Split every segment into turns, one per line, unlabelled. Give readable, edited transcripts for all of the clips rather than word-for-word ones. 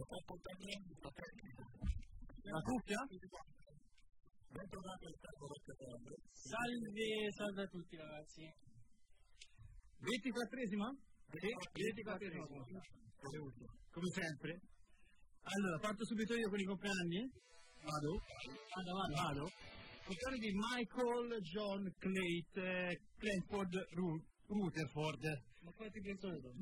La cuffia? Salve a tutti ragazzi. 24esima? Sì, 24esima. Come sempre. Allora, parto subito io con i compleanni? Vado. Compleanno di Michael John Clanford Rutherford. Ma quanti persone sono?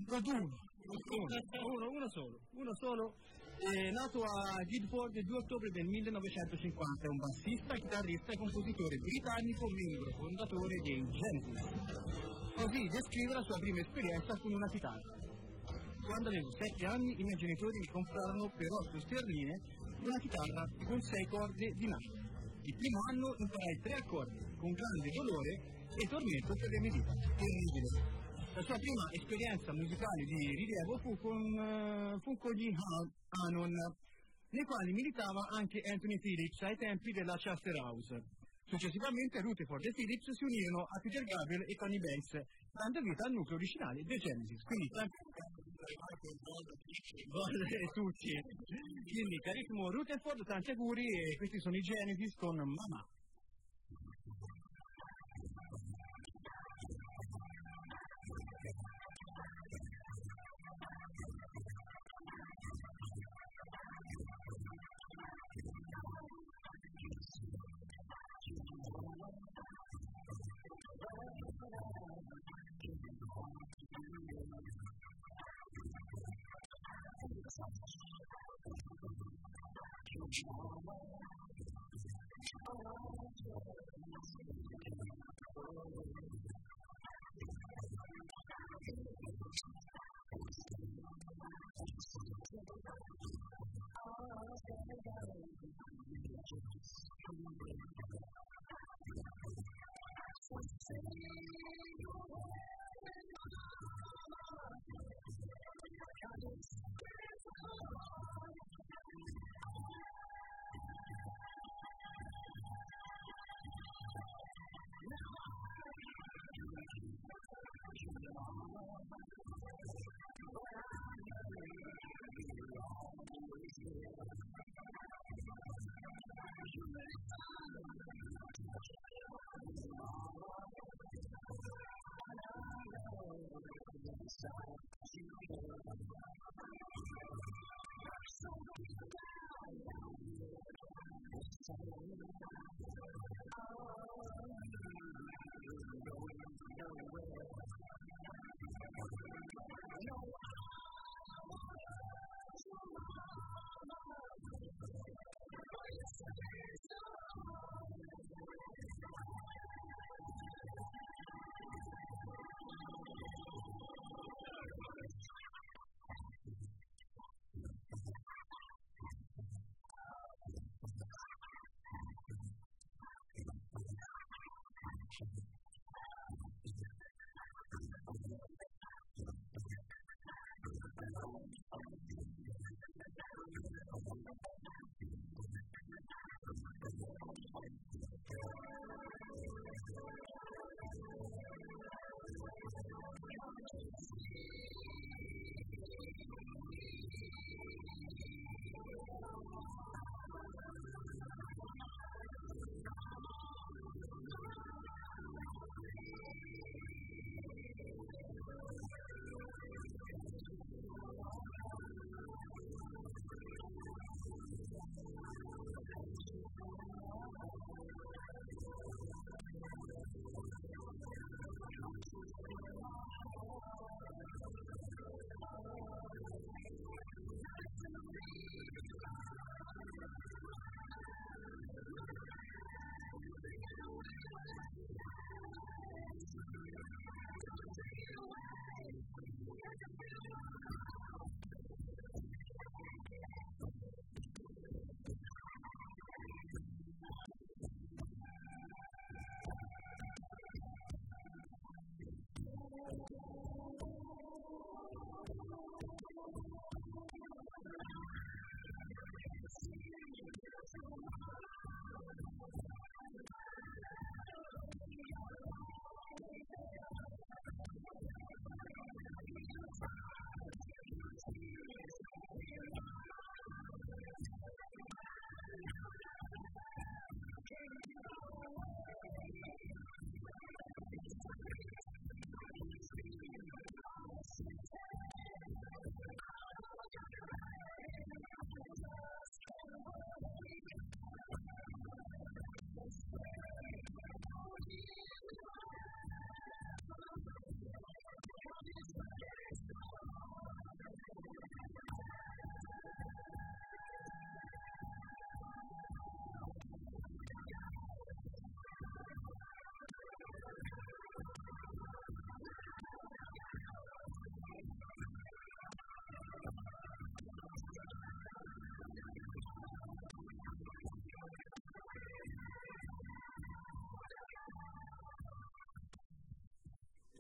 Uno solo. È nato a Guildford il 2 ottobre del 1950, è un bassista, chitarrista e compositore britannico, membro fondatore dei Genesis. Così descrive la sua prima esperienza con una chitarra. Quando avevo 7 anni i miei genitori mi comprarono per 8 sterline una chitarra con 6 corde di nastro. Il primo anno imparai 3 accordi, con grande dolore e tormento per le mie dita. Terribile. La sua prima esperienza musicale di rilievo fu con gli Anon, nei quali militava anche Anthony Phillips ai tempi della Chester House. Successivamente Rutherford e Phillips si unirono a Peter Gabriel e Tony Banks, dando vita al nucleo originale dei Genesis. Quindi tutti. Quindi carissimo Rutherford, tanti auguri, e questi sono i Genesis con Mamma.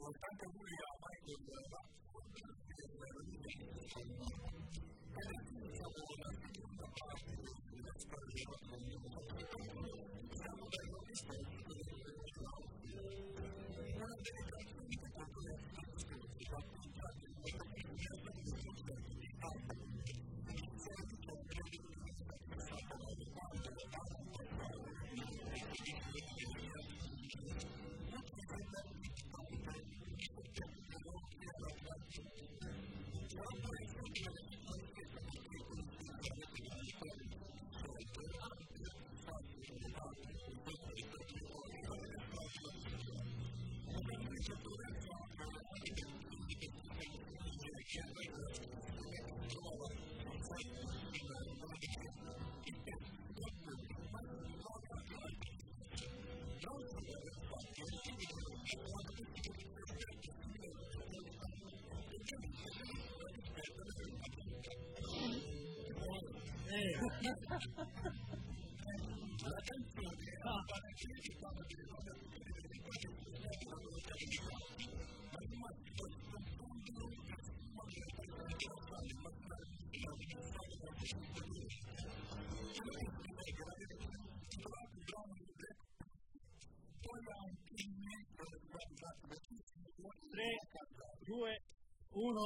Due, uno.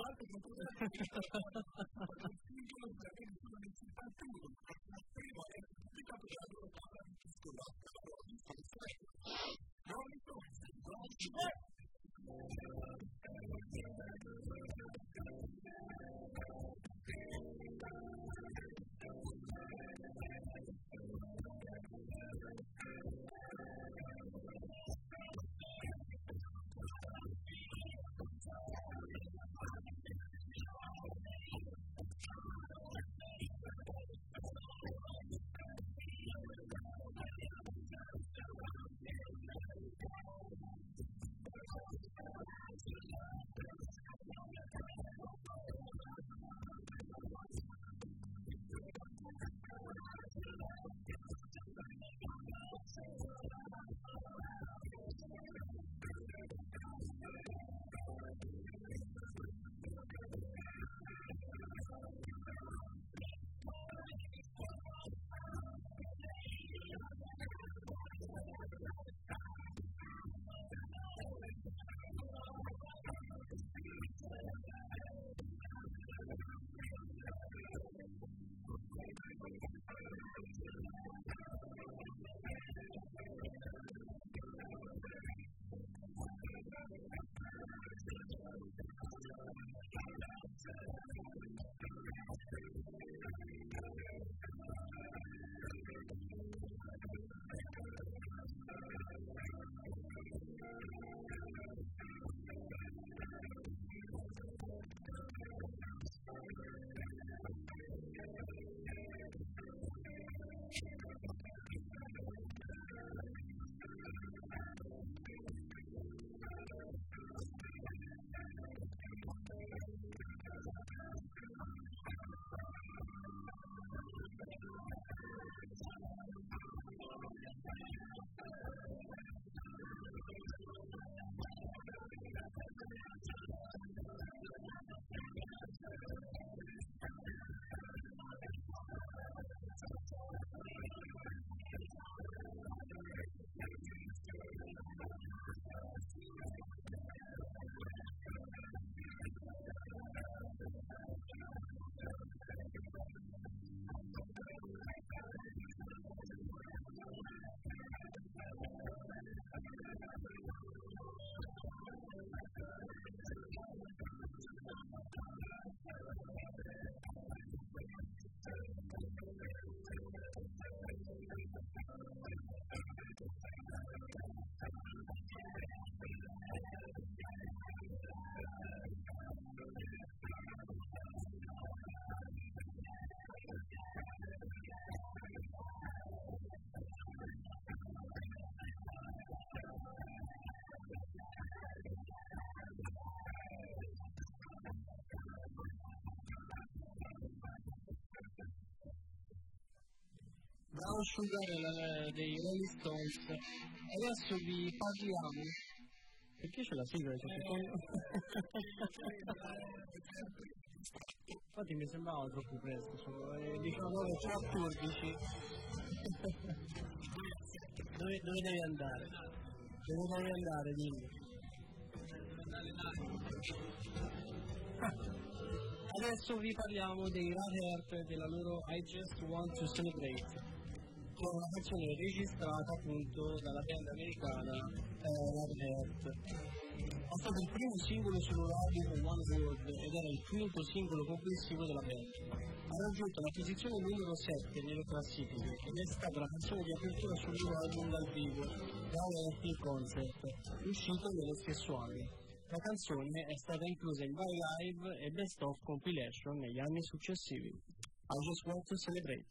Sugar dei Rolling Stones. Adesso vi parliamo Perché c'è la sigla? Infatti mi sembrava troppo presto, sono le 19:14. Dove devi andare? Dove devi andare, dimmi? Adesso vi parliamo dei Red Heart, della loro I Just Want to Celebrate, che è una canzone registrata appunto dalla band americana Red Heart. È stato il primo singolo sul loro album One World ed era il quinto singolo complessivo della band. Ha raggiunto la posizione numero 7 nelle classifiche ed è stata la canzone di apertura sul loro album dal vivo, Reality Concert, uscito nello stesso anno. La canzone è stata inclusa in vari live e best of compilation negli anni successivi. I Just Want to Celebrate.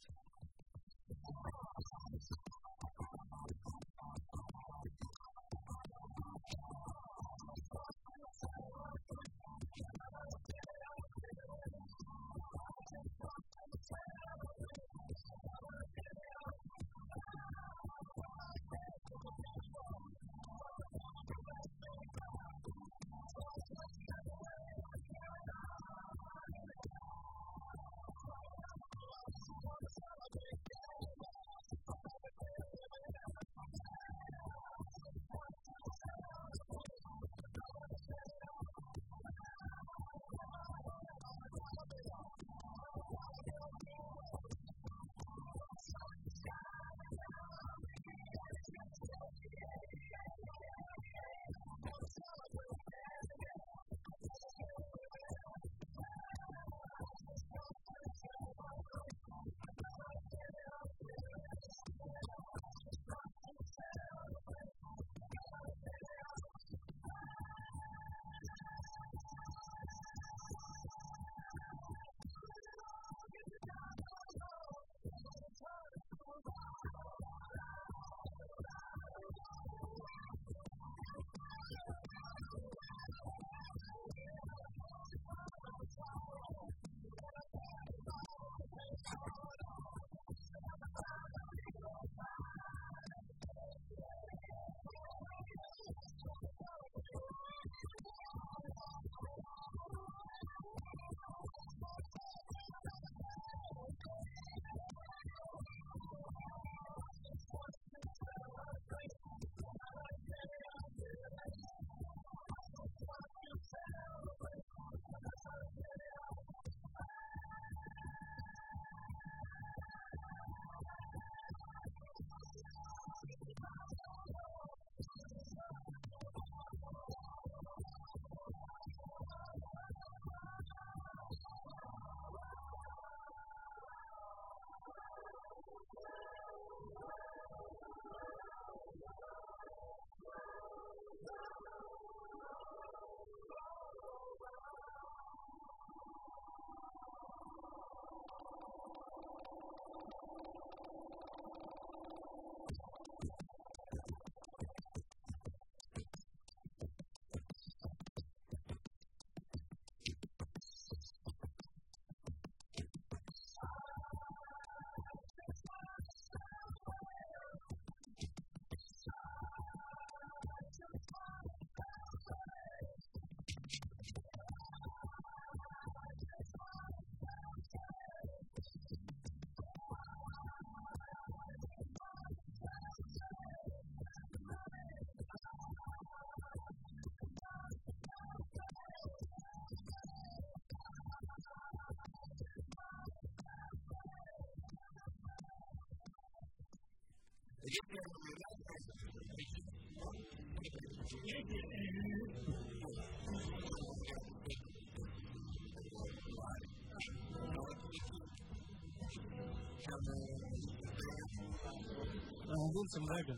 Wilson Reagan.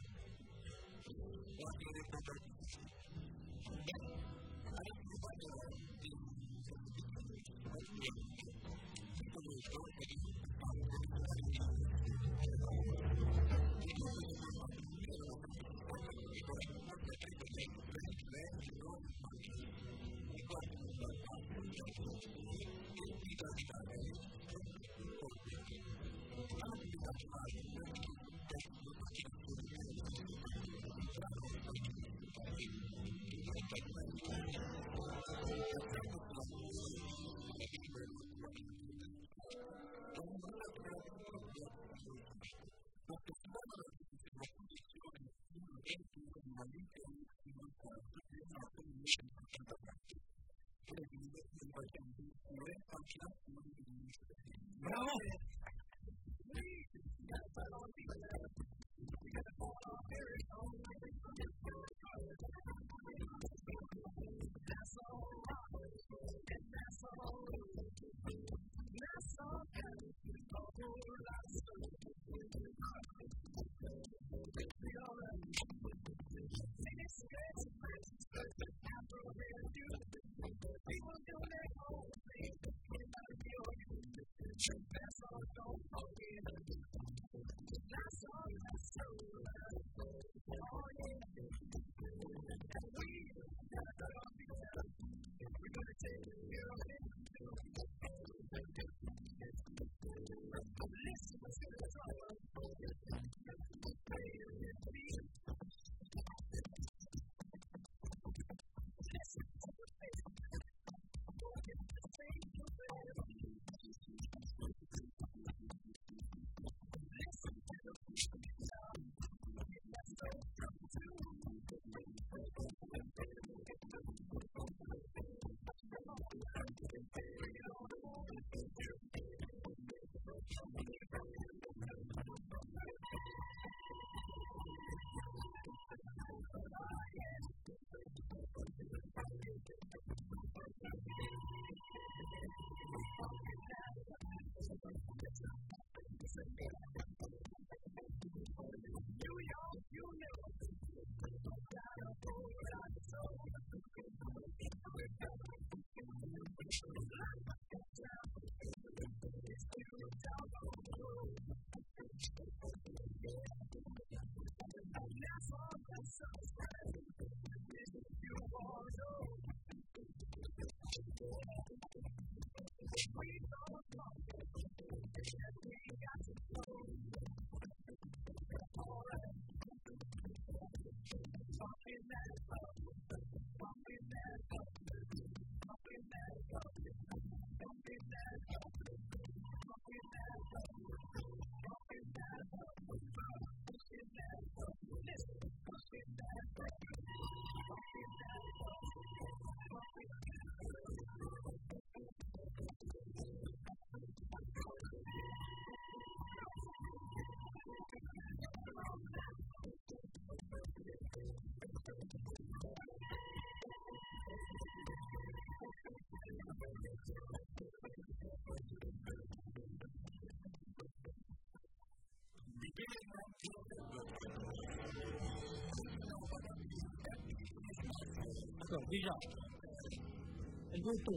Bravo!
Déjà, elle veut tout.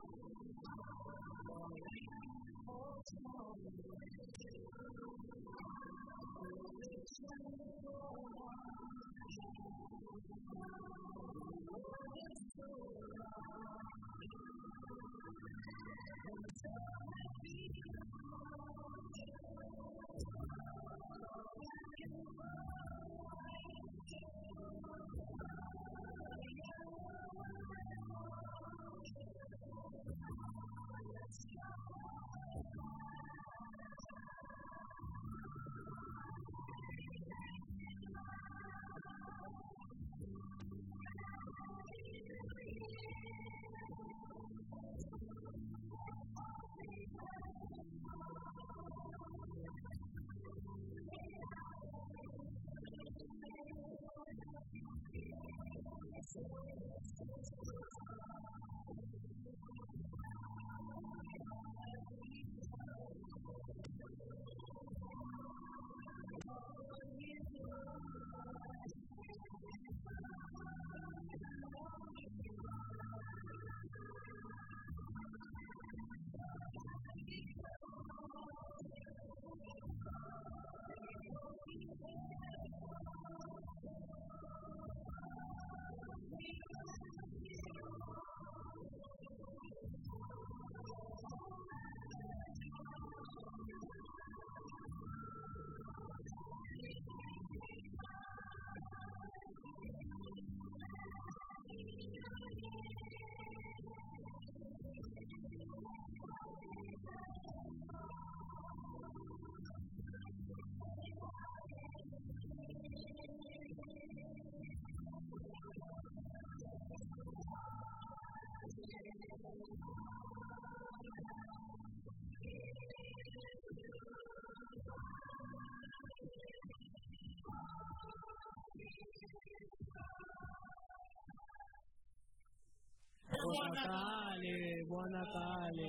Buon Natale.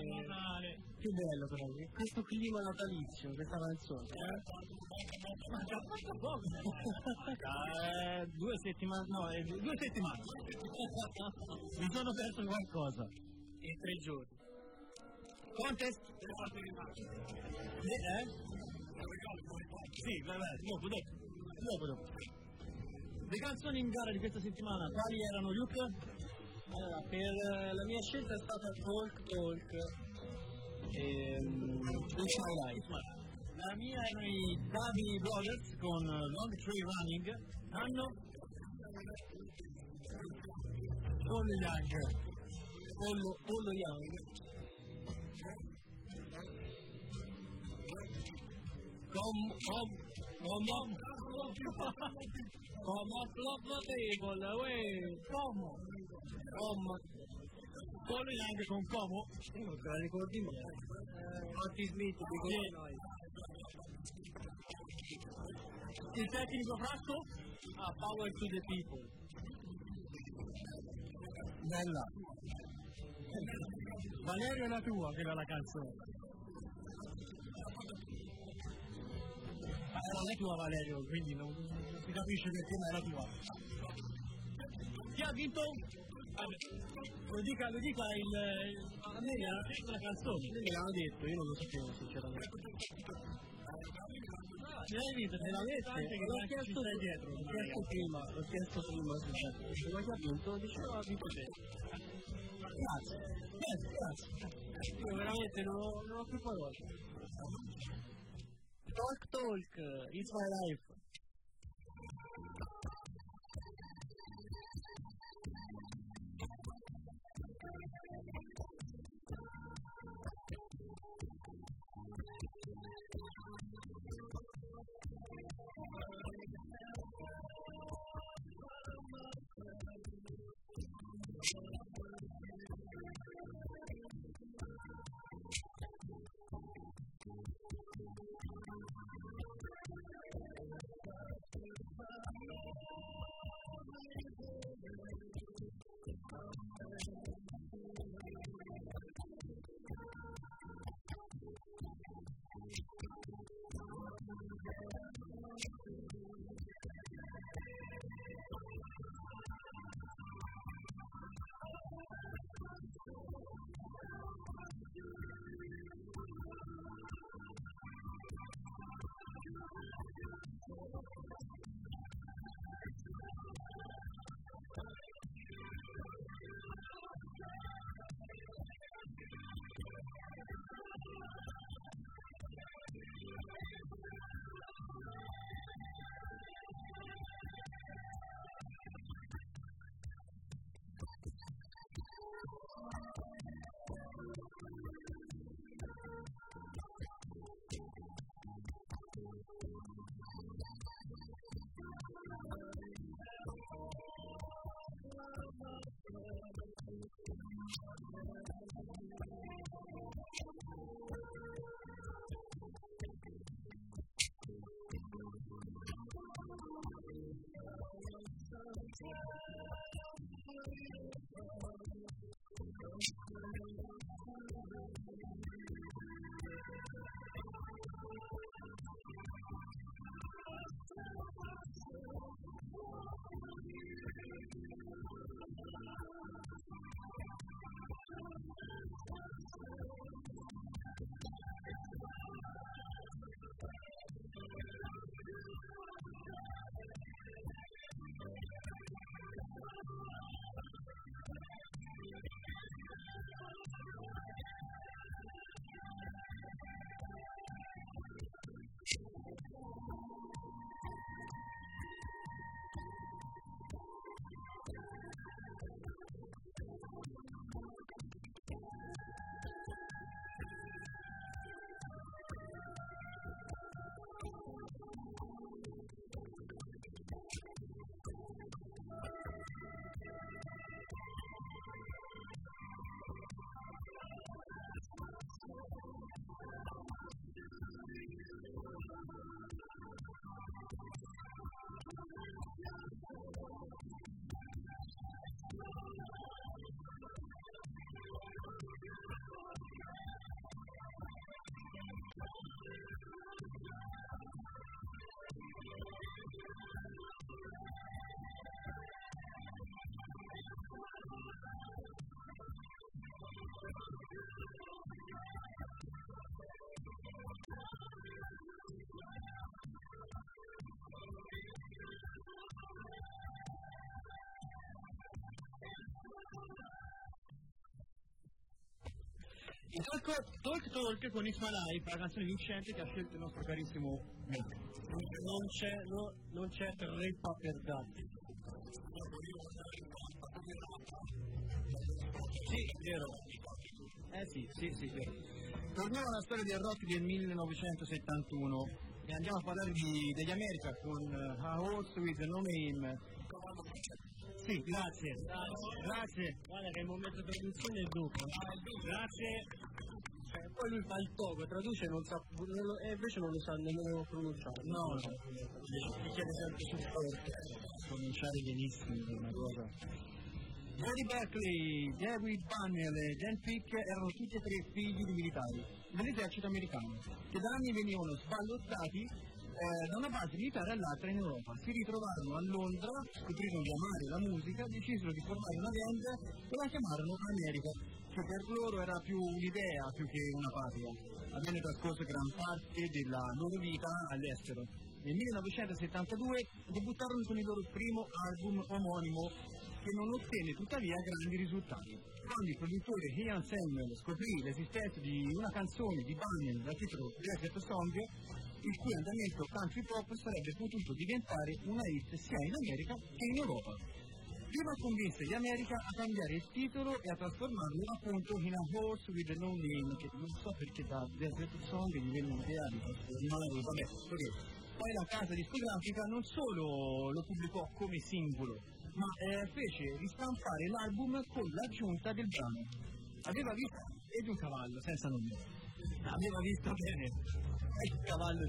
Che bello però, questo clima natalizio, questa canzone. 2 settimane, no, 2 settimane. Mi sono perso qualcosa. In 3 giorni. Contest? Sì, vabbè, dopo. Le canzoni in gara di questa settimana, quali erano, Luke? Allora, per la mia scelta è stata Talk e It's My Life. La mia erano i Davi Brothers con Long Tree Running. Hanno Pollo Young. Pollo Young con Como. Non te la ricordi mai? Otis Smith di noi. Il tecnico Frasco? Power to the People. Bella. Valerio è la tua, che era la canzone. Non è tua, Valerio, quindi non si capisce perché non è la tua. Chi ha vinto? Lo dica a me mi hanno detto la canzone, me l'hanno detto, io non lo sapevo sinceramente. Ce l'hai vinto, te l'ha detto? L'ho chiesto prima, sinceramente. Ma chi ha vinto? Diceva ha vinto te. Grazie. Io veramente non ho più parole. Talk, It's My Life.
Talk con It's My Life, la canzone vincente che ha scelto il nostro carissimo Mick.
Non c'è treppa per dati.
Sì, vero. Sì, vero. Torniamo alla storia del rock del 1971 e andiamo a parlare degli America con A Horse with No Name. Sì, grazie.
Guarda che il momento di traduzione è doppio. Grazie. Poi lui fa il togo, traduce e non sa, e invece non lo sa nemmeno pronunciare.
No. Mi chiede sempre supporto. Pronunciare benissimo è una cosa. Freddie Berkeley, David Bunnell e Dan Pick erano tutti e tre figli di militari dell'esercito americano che da anni venivano sballottati da una base militare all'altra in Europa. Si ritrovarono a Londra, scoprirono di amare la musica, decisero di formare una band e la chiamarono America, che per loro era più un'idea più che una patria. Avvenne trascorso gran parte della loro vita all'estero. Nel 1972 debuttarono con il loro primo album omonimo, che non ottenne tuttavia grandi risultati. Quando il produttore Ian Samuel scoprì l'esistenza di una canzone di Bunnell dal titolo Desert Song, il cui andamento country pop sarebbe potuto diventare una hit sia in America che in Europa. Prima convinse gli America a cambiare il titolo e a trasformarlo appunto in A Horse with No Name, che non so perché da Desert Song gli venne un'idea di trasformarlo, vabbè, così. Poi la casa discografica non solo lo pubblicò come singolo, ma fece ristampare l'album con l'aggiunta del brano. Aveva visto, e di un cavallo, senza nome, aveva visto bene, il cavallo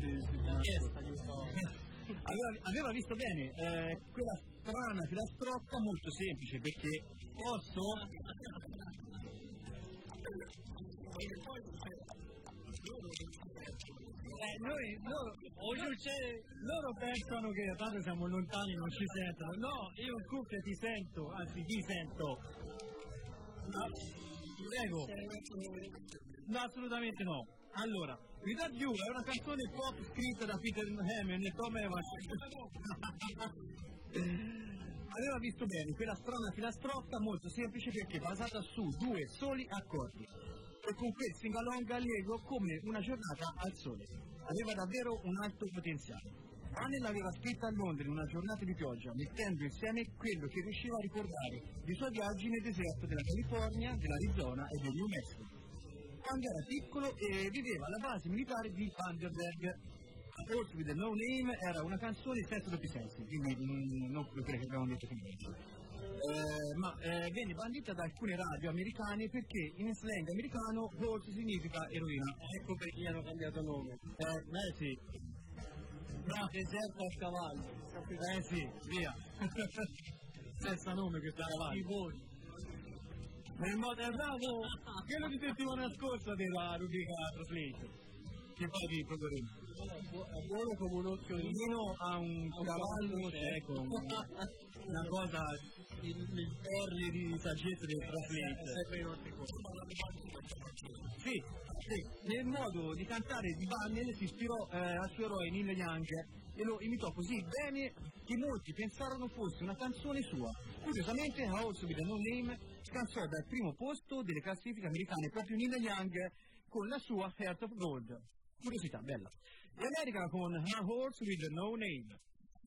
aveva visto bene quella strana filastrocca molto semplice, perché posso... loro pensano che tanto siamo lontani, non ci sentono. No, io in cuffia ti sento, anzi ti sento. No, prego. No, assolutamente no. Allora, Without You è una canzone pop scritta da Peter Hammond e Tom Evans. Aveva visto bene quella strana filastrocca molto semplice perché basata su due soli accordi e con quel singalong allegro come una giornata al sole. Aveva davvero un alto potenziale. Anne l'aveva scritta a Londra in una giornata di pioggia, mettendo insieme quello che riusciva a ricordare dei suoi viaggi nel deserto della California, dell'Arizona e del New Mexico. Quando era piccolo viveva alla base militare di Vandenberg. A Horse with No Name era una canzone senza doppi sensi, quindi non quello che abbiamo detto prima. ma venne bandita da alcune radio americane perché in slang americano horse significa eroina.
Ecco perché gli hanno cambiato nome.
Sì.
Deserto al cavallo.
Sì, via. Senza nome questo cavallo.
I voli.
Nel modo bravo, quello di settimana scorsa della rubrica Translate, che poi vi proporremo.
È buono come un occhio di
Ognuno ha un cavallo cieco, una cosa, il perle di saggezza del Translate. Sì, nel modo di cantare di Bunnell si ispirò al suo eroe Neil Young e lo imitò così bene che molti pensarono fosse una canzone sua. Curiosamente, A Horse with No Name scansò dal primo posto delle classifiche americane proprio Neil Young con la sua Heart of Gold. Curiosità, bella. E America con A Horse with No Name.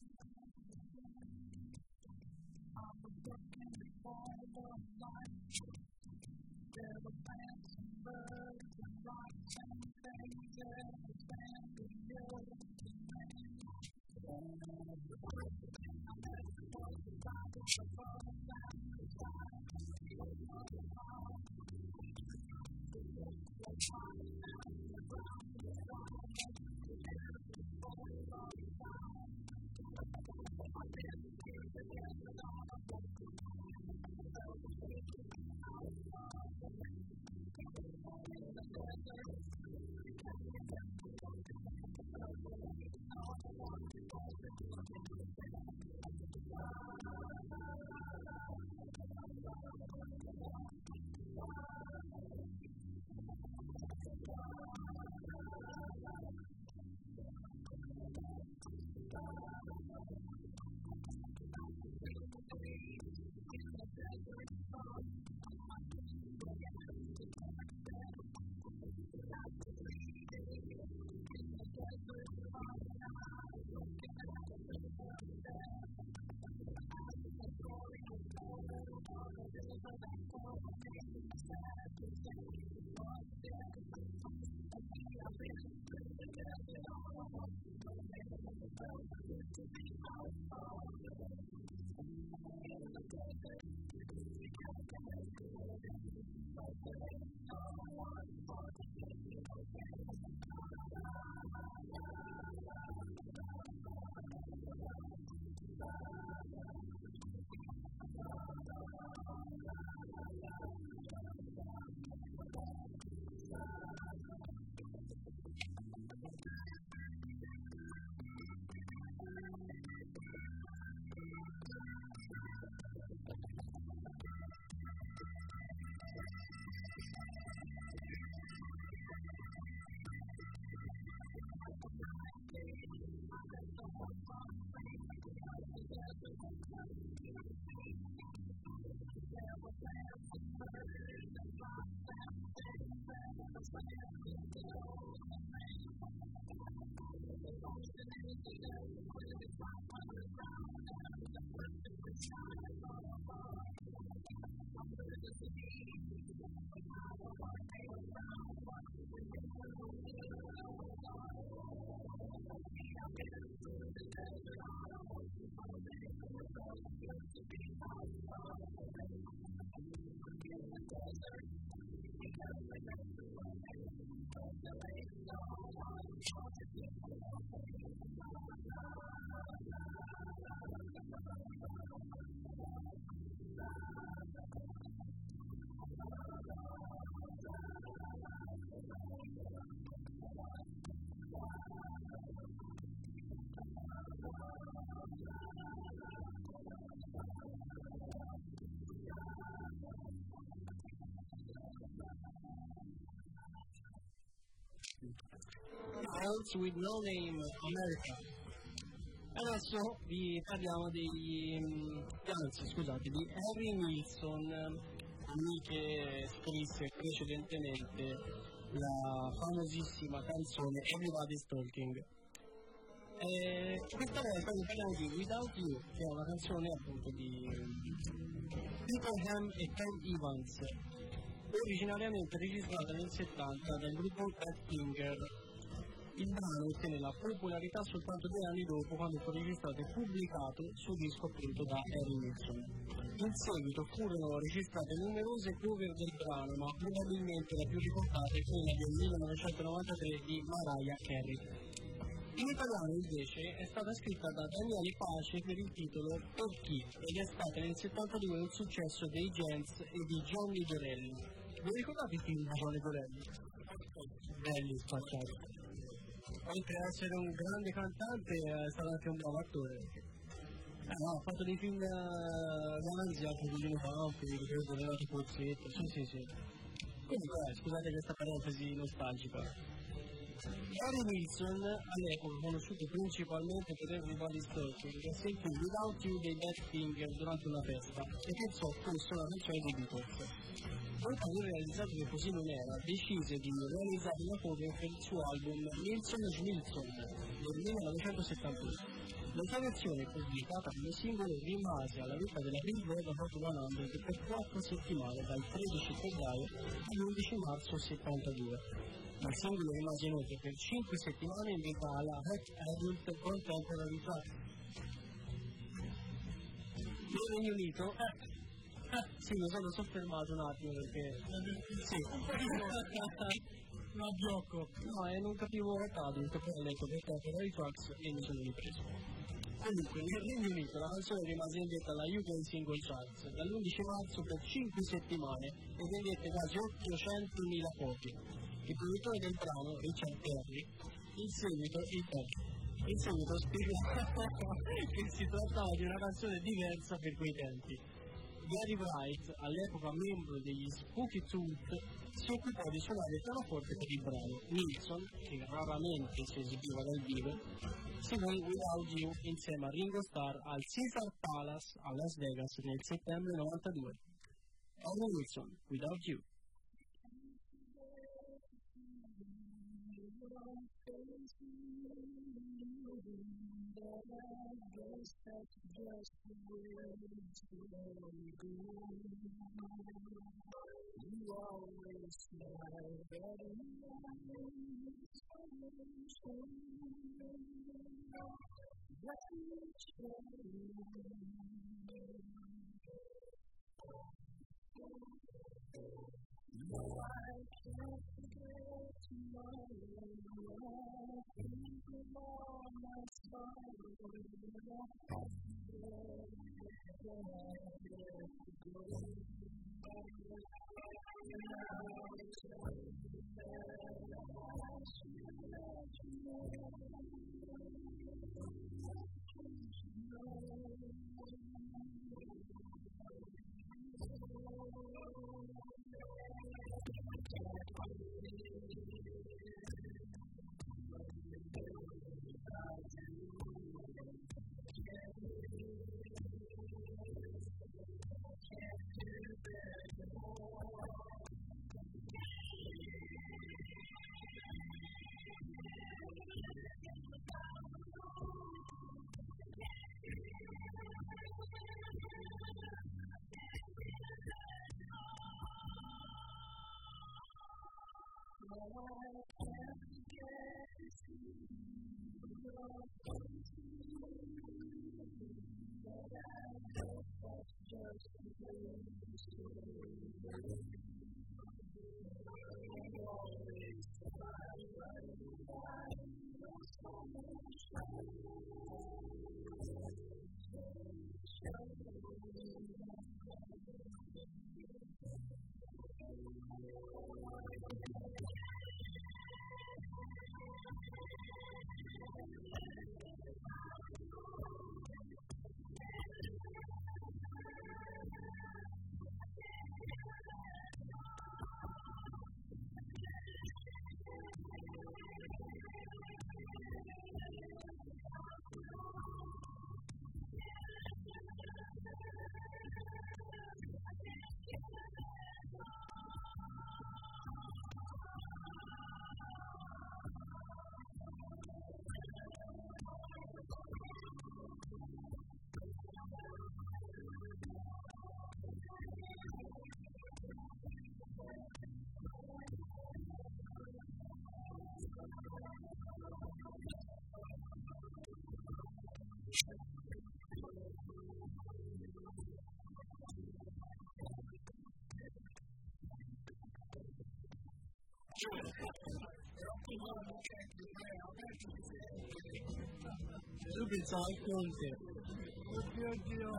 Horse with No Name, America. Adesso vi parliamo di Harry Nilsson, che scrisse precedentemente la famosissima canzone Everybody's Talking. Questa volta vi parliamo di Without You, che è una canzone appunto di Peter Ham e Ken Evans, originariamente registrata nel 70 dal gruppo Pat Finger. Il brano ottenne la popolarità soltanto 2 anni dopo, quando fu registrato e pubblicato su disco appunto da Harry Nilsson. In seguito furono registrate numerose cover del brano, ma probabilmente la più ricordata è quella del 1993 di Mariah Carey. In italiano invece è stata scritta da Daniele Pace per il titolo Per chi? Ed è stata nel 72 un successo dei Gents e di Johnny Dorelli. Vi ricordate il film di Johnny Dorelli? Belli spacciati. Oltre ad essere un grande cantante è stato anche un bravo attore. No, ha fatto dei film romanzi anche di Gino Campi, di quello della Pozzetto, sì. Comunque, scusate questa parentesi nostalgica. Harry Nilsson, all'epoca conosciuto principalmente per Everybody's Talking, sentì Without You dei Badfinger durante una festa e pensò fosse una canzone dei Beatles. Dopo aver realizzato che così non era, decise di realizzare una cover per il suo album Nilsson Schmilsson del 1971. La sua versione pubblicata come singolo rimase alla vetta della Billboard Hot 100 per 4 settimane, dal 13 febbraio all'11 marzo 72. Il singolo rimase inoltre per 5 settimane in vetta alla Hot Adult Contemporary Track. Nel Regno Unito, sì, mi sono soffermato un attimo perché... Sì, un abbiocco. No, non capivo Adult, poi ho letto per Contemporary Tracks e mi sono ripreso. Comunque, nel Regno Unito la canzone rimase in vetta alla UK Single Charts dall'11 marzo per 5 settimane e vendette quasi 800.000 copie. Il produttore del brano, Richard Perry, in seguito spiegò che si trattava di una canzone diversa per quei tempi. Gary Wright, all'epoca membro degli Spooky Tooth, si occupò di suonare il pianoforte per il brano. Nilsson, che raramente si esibiva dal vivo, seguì Without You insieme a Ringo Starr al Caesar Palace a Las Vegas nel settembre 92. Harry Nilsson, Without You. Io pensavo al Conte. Oddio.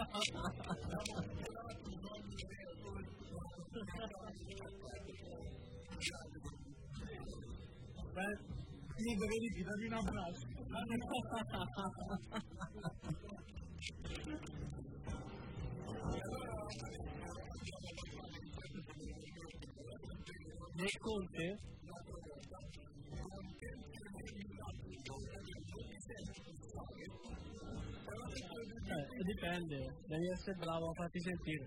Niente, vedi, ti dai un abbraccio. Nel Conte? Dipende, devi essere bravo a farti sentire.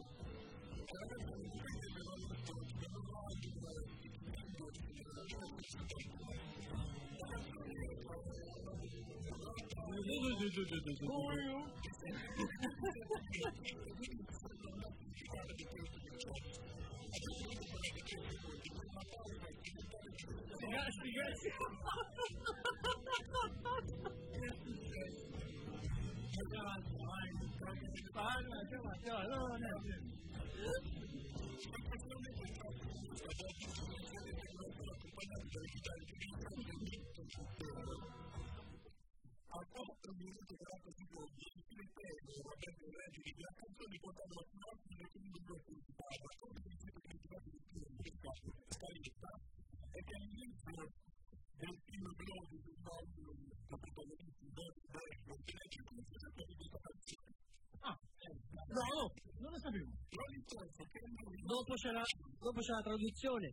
No, non lo sapevo. Dopo c'è la traduzione.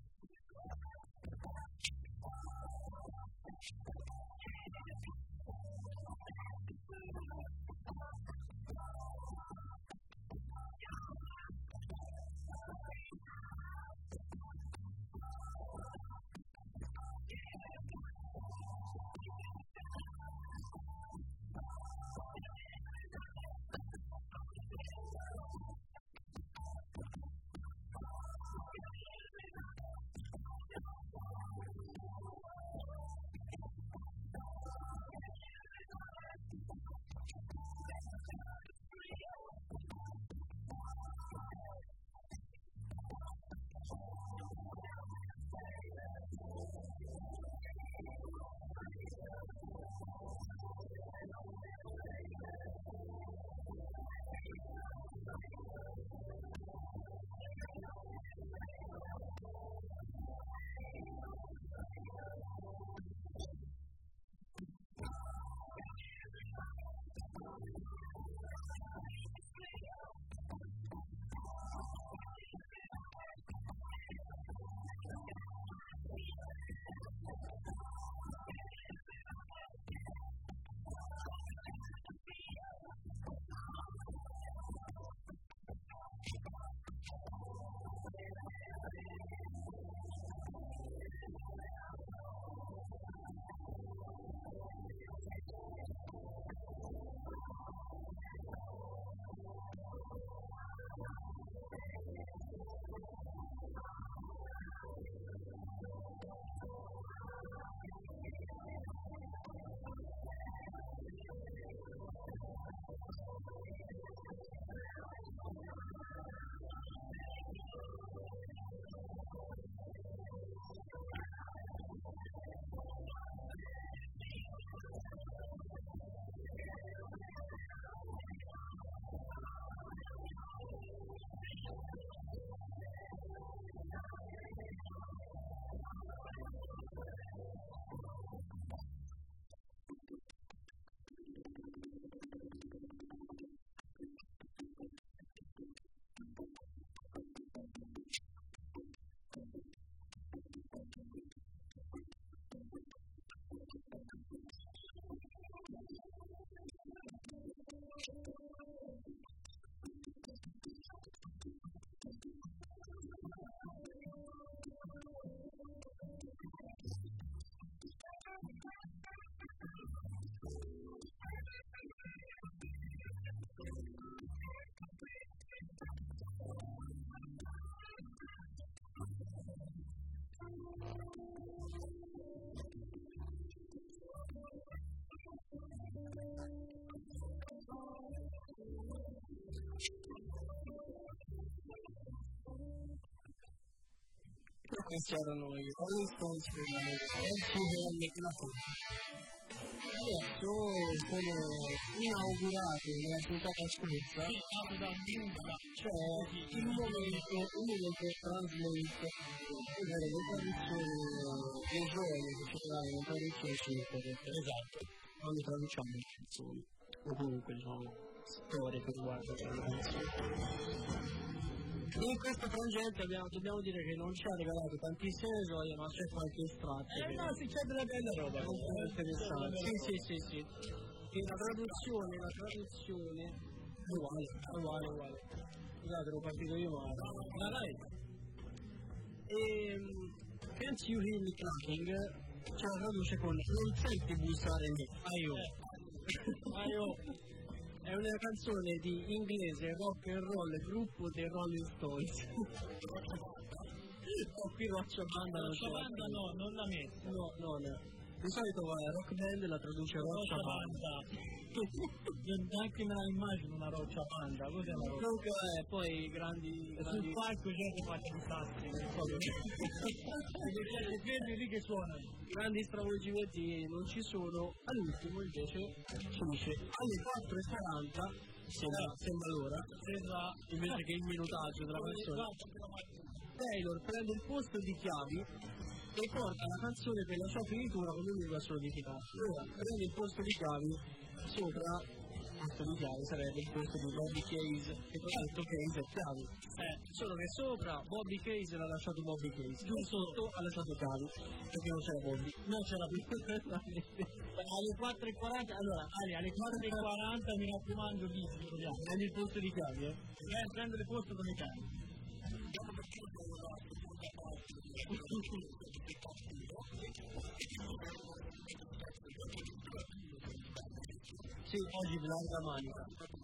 questi erano i Rolling Stones per la adesso sono inaugurati nella puntata scorsa, cioè il momento Translate, ovvero le traduzioni dei giorni che ci trovano in traduzione su internet. Esatto, quando traduciamo le canzoni o comunque diciamo storie che riguardano le canzoni. In questo frangente dobbiamo dire che non ci ha regalato tantissime gioie, ma c'è qualche estratto.
No, sì, c'è della bella roba.
Interessante. Sì. E la traduzione uguale. Scusate, ero partito io male. Ma dai. Can't You Hear Me Clapping ce la traduce con non senti bussare me. Aio. È una canzone di inglese rock and roll gruppo dei Rolling Stones. Qui Roccia Banda
no, non la metto.
No. Di solito rock band la traduce Roccia Banda.
Anche me la immagino una Roccia Banda. Cos'è la Roccia?
Comunque poi grandi
sul palco c'è che faccio i sassi. Perché lì che suonano.
Grandi stravolgimenti non ci sono. All'ultimo invece si dice alle 4:40 sembra l'ora, invece che il minutaggio della canzone. Taylor prende il posto di Chiavi e porta la canzone per la sua finitura con un libro solidificato. Ora prende il posto di Chiavi sopra il posto di Chiavi sarebbe il posto di Bobby Case, che tra l'altro Case è Chiavi. Solo che sopra Bobby Case l'ha lasciato Bobby Case, giù sotto ha lasciato Chiavi, perché non c'era Bobby, non c'era più. Alle 4:40, allora Ale, alle 4:40 mi raccomando lì, prendi il posto di Chiavi, prendo il posto come Chiavi. Sì, oggi vi larga manica.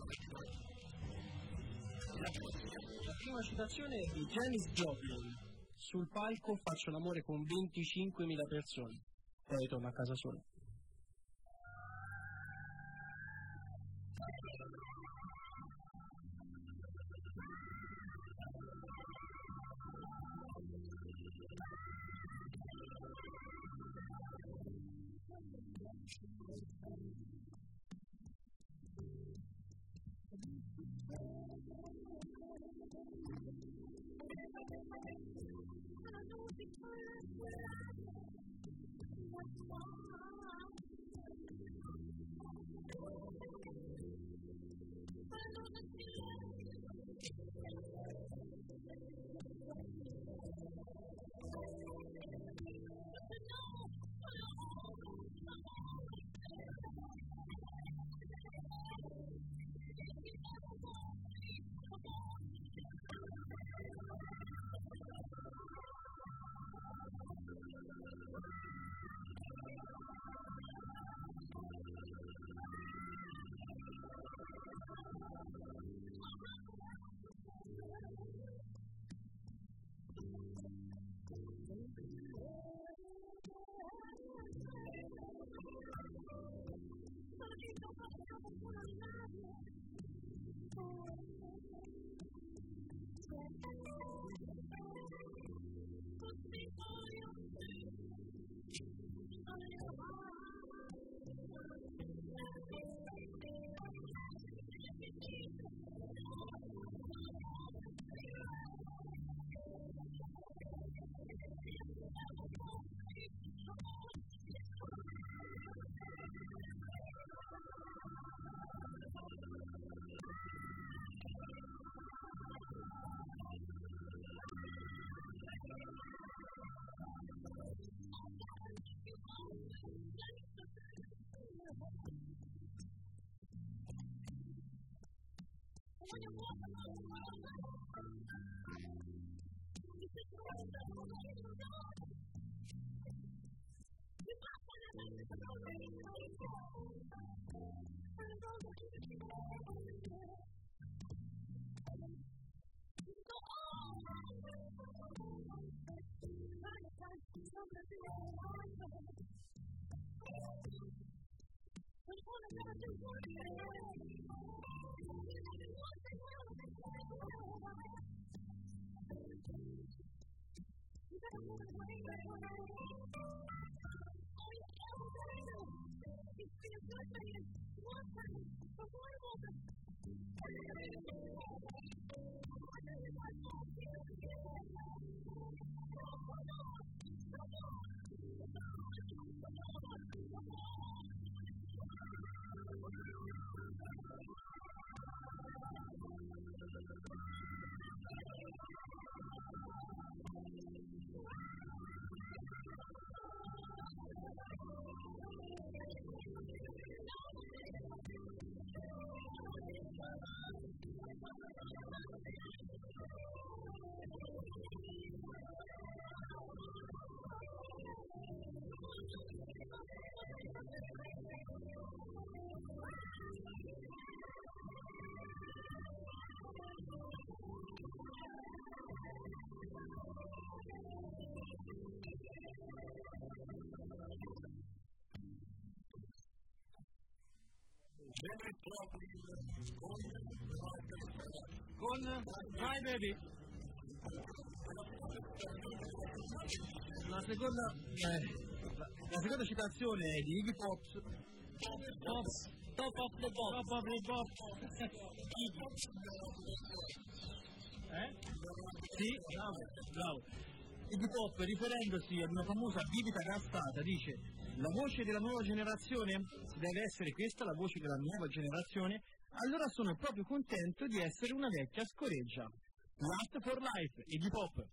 La prima citazione è di Janis Joplin. Sul palco faccio l'amore con 25.000 persone. Poi torno a casa solo. Con My Baby. La seconda citazione è di Iggy Pop. Top of the Pop. Top of the Pop. Sì, bravo. Iggy Pop, riferendosi ad una famosa bibita castata, dice: la voce della nuova generazione deve essere questa, la voce della nuova generazione. Allora sono proprio contento di essere una vecchia scoreggia. Last for Life, Iggy Pop.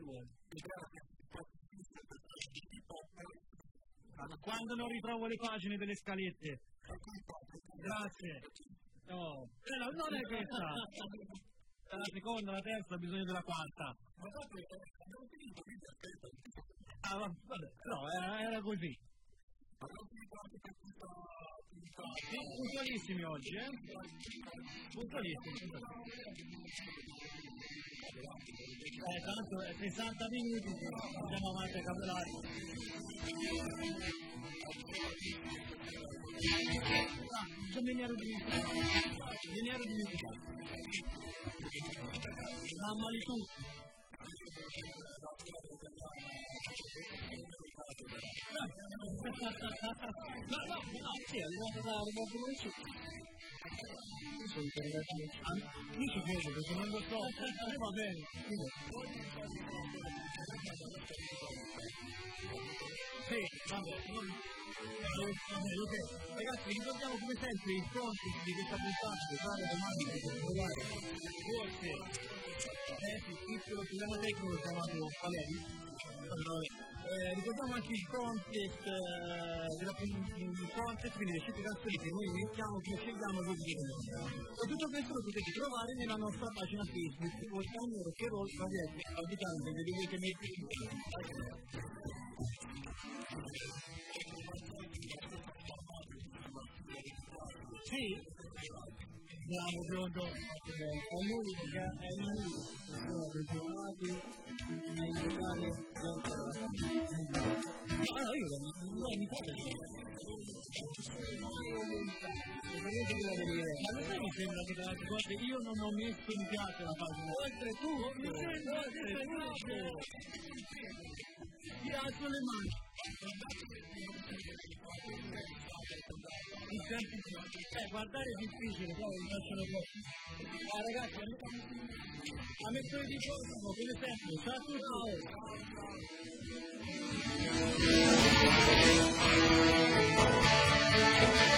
Quando non ritrovo le pagine delle scalette. Grazie. No, non è questa. La seconda, la terza, ha bisogno della quarta. Vabbè, no, era così. Puntualissimi oggi, puntualissimi. Tanto è 60 minuti che siamo avanti a cabellare. C'è un lineare di musica. Mamma di tu. No, sì, è arrivato da Roberto. Io ci credo perché non lo so, va bene. Sì, vabbè. Ragazzi, ricordiamo come sempre il contesto di questa puntata, di fare domande per trovare forse il piccolo problema tecnico chiamato Paleri. Ricordiamo anche il contest quindi le 5 canzoni che noi mettiamo, che scegliamo voi di e tutto questo lo potete trovare nella nostra pagina Facebook Volcano Rock and Roll Radiette Auditante, ve li dovete mettere in sì, bravo Giorgio, è l'unica, sono ritornati ai locali io mi fate ma non sai mi sembra che tra le cose io non ho messo mi piace la pagina oltretutto ti alzo le mani guardare è difficile, però mi facciano così. Ragazzi, a mercoledì prossimo, come sempre, ciao a tutti!